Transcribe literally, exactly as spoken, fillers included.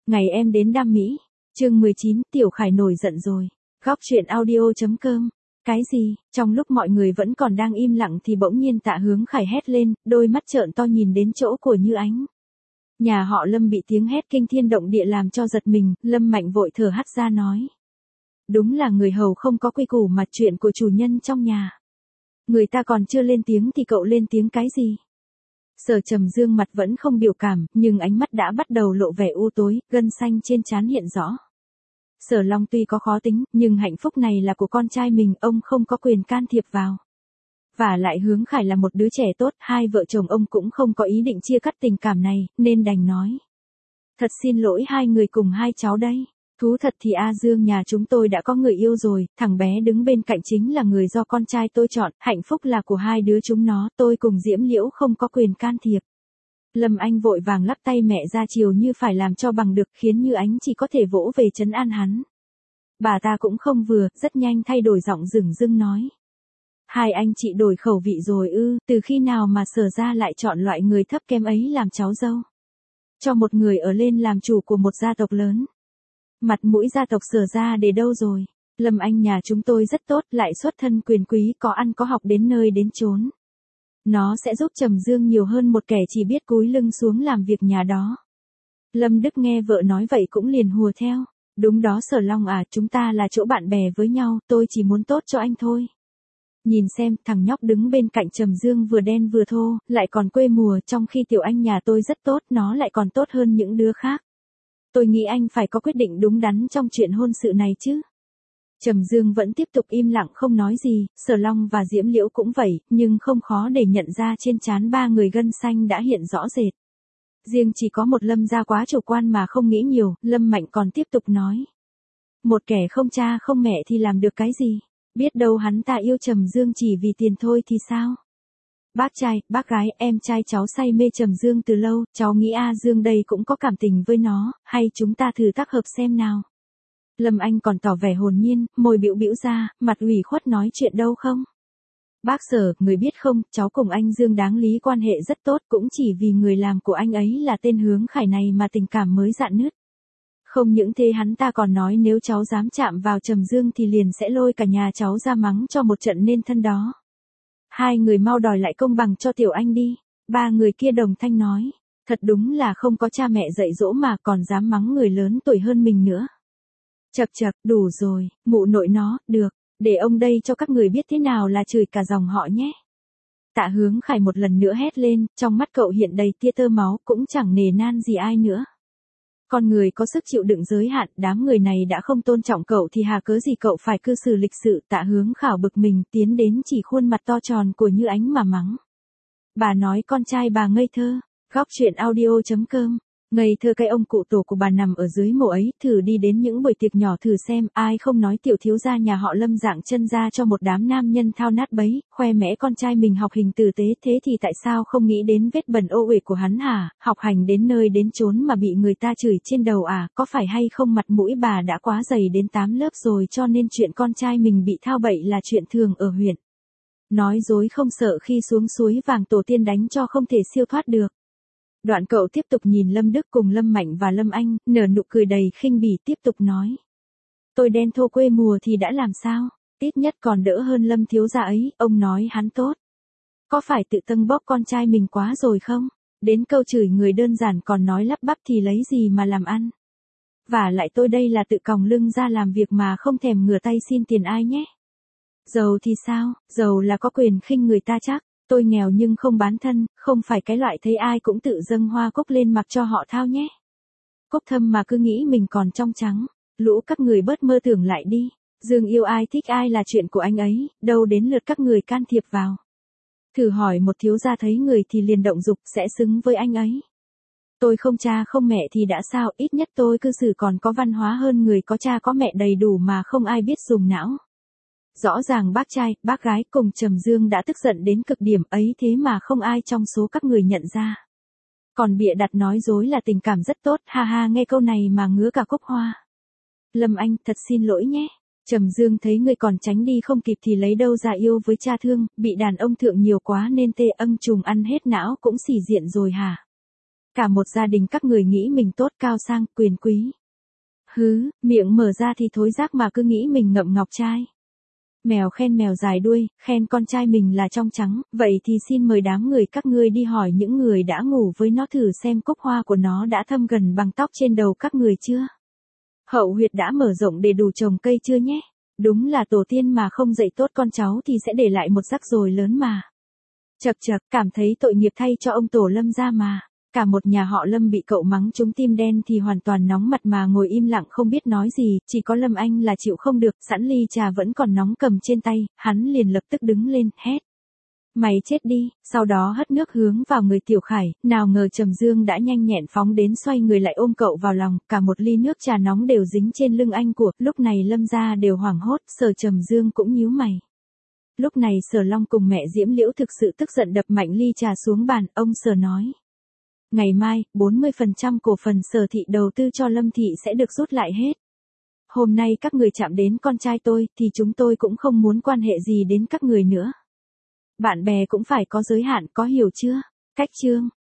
Ngày em đến Đam Mỹ. Chương mười chín, Tiểu Khải nổi giận rồi. Góc truyện audio chấm com. Cái gì? Trong lúc mọi người vẫn còn đang im lặng thì bỗng nhiên Tạ Hướng Khải hét lên, đôi mắt trợn to nhìn đến chỗ của Như Ánh. Nhà họ Lâm bị tiếng hét kinh thiên động địa làm cho giật mình, Lâm Mạnh vội thở hắt ra nói. Đúng là người hầu không có quy củ mà chuyện của chủ nhân trong nhà. Người ta còn chưa lên tiếng thì cậu lên tiếng cái gì? Sở Trầm Dương mặt vẫn không biểu cảm, nhưng ánh mắt đã bắt đầu lộ vẻ u tối, gân xanh trên trán hiện rõ. Sở Long tuy có khó tính, nhưng hạnh phúc này là của con trai mình, ông không có quyền can thiệp vào. Và lại Hướng Khải là một đứa trẻ tốt, hai vợ chồng ông cũng không có ý định chia cắt tình cảm này, nên đành nói. Thật xin lỗi hai người cùng hai cháu đây. Thú thật thì A Dương nhà chúng tôi đã có người yêu rồi, thằng bé đứng bên cạnh chính là người do con trai tôi chọn, hạnh phúc là của hai đứa chúng nó, tôi cùng Diễm Liễu không có quyền can thiệp. Lâm Anh vội vàng lắc tay mẹ ra chiều như phải làm cho bằng được, khiến Như Ánh chỉ có thể vỗ về trấn an hắn. Bà ta cũng không vừa, rất nhanh thay đổi giọng dửng dưng nói. Hai anh chị đổi khẩu vị rồi ư, từ khi nào mà Sở gia lại chọn loại người thấp kém ấy làm cháu dâu? Cho một người ở lên làm chủ của một gia tộc lớn. Mặt mũi gia tộc Sở gia để đâu rồi? Lâm Anh nhà chúng tôi rất tốt, lại xuất thân quyền quý, có ăn có học đến nơi đến chốn. Nó sẽ giúp Trầm Dương nhiều hơn một kẻ chỉ biết cúi lưng xuống làm việc nhà đó. Lâm Đức nghe vợ nói vậy cũng liền hùa theo. Đúng đó Sở Long à, chúng ta là chỗ bạn bè với nhau, tôi chỉ muốn tốt cho anh thôi. Nhìn xem, thằng nhóc đứng bên cạnh Trầm Dương vừa đen vừa thô, lại còn quê mùa, trong khi Tiểu Anh nhà tôi rất tốt, nó lại còn tốt hơn những đứa khác. Tôi nghĩ anh phải có quyết định đúng đắn trong chuyện hôn sự này chứ. Trầm Dương vẫn tiếp tục im lặng không nói gì, Sở Long và Diễm Liễu cũng vậy, nhưng không khó để nhận ra trên trán ba người gân xanh đã hiện rõ rệt. Riêng chỉ có một Lâm gia quá chủ quan mà không nghĩ nhiều, Lâm Mạnh còn tiếp tục nói. Một kẻ không cha không mẹ thì làm được cái gì? Biết đâu hắn ta yêu Trầm Dương chỉ vì tiền thôi thì sao? Bác trai, bác gái, em trai cháu say mê Trầm Dương từ lâu, cháu nghĩ A Dương đây cũng có cảm tình với nó, hay chúng ta thử tác hợp xem nào. Lâm Anh còn tỏ vẻ hồn nhiên, môi bĩu bĩu ra, mặt ủy khuất nói chuyện đâu không. Bác Sở, người biết không, cháu cùng anh Dương đáng lý quan hệ rất tốt, cũng chỉ vì người làm của anh ấy là tên Hướng Khải này mà tình cảm mới rạn nứt. Không những thế hắn ta còn nói nếu cháu dám chạm vào Trầm Dương thì liền sẽ lôi cả nhà cháu ra mắng cho một trận nên thân đó. Hai người mau đòi lại công bằng cho Tiểu Anh đi. Ba người kia đồng thanh nói. Thật đúng là không có cha mẹ dạy dỗ mà còn dám mắng người lớn tuổi hơn mình nữa. Chậc chậc, đủ rồi, mụ nội nó, được, để ông đây cho các người biết thế nào là chửi cả dòng họ nhé. Tạ Hướng Khải một lần nữa hét lên, trong mắt cậu hiện đầy tia tơ máu, cũng chẳng nề nan gì ai nữa. Con người có sức chịu đựng giới hạn, đám người này đã không tôn trọng cậu thì hà cớ gì cậu phải cư xử lịch sự. Tạ Hướng Khải bực mình tiến đến chỉ khuôn mặt to tròn của Như Ánh mà mắng. Bà nói con trai bà ngây thơ. Góc truyện audio chấm com. Ngây thơ cái ông cụ tổ của bà nằm ở dưới mộ ấy, thử đi đến những buổi tiệc nhỏ thử xem, ai không nói tiểu thiếu gia nhà họ Lâm dạng chân ra cho một đám nam nhân thao nát bấy, khoe mẽ con trai mình học hình tử tế, thế thì tại sao không nghĩ đến vết bẩn ô uế của hắn hả, học hành đến nơi đến chốn mà bị người ta chửi trên đầu à, có phải hay không mặt mũi bà đã quá dày đến tám lớp rồi cho nên chuyện con trai mình bị thao bậy là chuyện thường ở huyện. Nói dối không sợ khi xuống suối vàng tổ tiên đánh cho không thể siêu thoát được. Đoạn cậu tiếp tục nhìn Lâm Đức cùng Lâm Mạnh và Lâm Anh, nở nụ cười đầy khinh bỉ tiếp tục nói. Tôi đen thô quê mùa thì đã làm sao, ít nhất còn đỡ hơn Lâm thiếu gia ấy, ông nói hắn tốt. Có phải tự tâng bốc con trai mình quá rồi không? Đến câu chửi người đơn giản còn nói lắp bắp thì lấy gì mà làm ăn? Và lại tôi đây là tự còng lưng ra làm việc mà không thèm ngửa tay xin tiền ai nhé. Giàu thì sao, giàu là có quyền khinh người ta chắc. Tôi nghèo nhưng không bán thân, không phải cái loại thấy ai cũng tự dâng hoa cúc lên mặc cho họ thao nhé. Cúc thâm mà cứ nghĩ mình còn trong trắng, lũ các người bớt mơ tưởng lại đi. Dương yêu ai thích ai là chuyện của anh ấy, đâu đến lượt các người can thiệp vào. Thử hỏi một thiếu gia thấy người thì liền động dục sẽ xứng với anh ấy. Tôi không cha không mẹ thì đã sao, ít nhất tôi cư xử còn có văn hóa hơn người có cha có mẹ đầy đủ mà không ai biết dùng não. Rõ ràng bác trai, bác gái cùng Trầm Dương đã tức giận đến cực điểm ấy thế mà không ai trong số các người nhận ra. Còn bịa đặt nói dối là tình cảm rất tốt, ha ha nghe câu này mà ngứa cả cúc hoa. Lâm Anh, thật xin lỗi nhé. Trầm Dương thấy người còn tránh đi không kịp thì lấy đâu ra yêu với cha thương, bị đàn ông thượng nhiều quá nên tê âng trùng ăn hết não cũng xỉ diện rồi hả? Cả một gia đình các người nghĩ mình tốt cao sang, quyền quý. Hứ, miệng mở ra thì thối rác mà cứ nghĩ mình ngậm ngọc trai. Mèo khen mèo dài đuôi, khen con trai mình là trong trắng, vậy thì xin mời đám người các ngươi đi hỏi những người đã ngủ với nó thử xem cúc hoa của nó đã thâm gần bằng tóc trên đầu các người chưa? Hậu huyệt đã mở rộng để đủ trồng cây chưa nhé? Đúng là tổ tiên mà không dạy tốt con cháu thì sẽ để lại một rắc rối lớn mà. Chật chật, cảm thấy tội nghiệp thay cho ông tổ Lâm gia mà. Cả một nhà họ Lâm bị cậu mắng trúng tim đen thì hoàn toàn nóng mặt mà ngồi im lặng không biết nói gì, chỉ có Lâm Anh là chịu không được, sẵn ly trà vẫn còn nóng cầm trên tay, hắn liền lập tức đứng lên, hét. Mày chết đi, sau đó hất nước hướng vào người Tiểu Khải, nào ngờ Trầm Dương đã nhanh nhẹn phóng đến xoay người lại ôm cậu vào lòng, cả một ly nước trà nóng đều dính trên lưng anh của, lúc này Lâm gia đều hoảng hốt, Sở Trầm Dương cũng nhíu mày. Lúc này Sở Long cùng mẹ Diễm Liễu thực sự tức giận đập mạnh ly trà xuống bàn, ông Sở nói. Ngày mai, bốn mươi phần trăm cổ phần Sở thị đầu tư cho Lâm thị sẽ được rút lại hết. Hôm nay các người chạm đến con trai tôi, thì chúng tôi cũng không muốn quan hệ gì đến các người nữa. Bạn bè cũng phải có giới hạn, có hiểu chưa? Cách chương.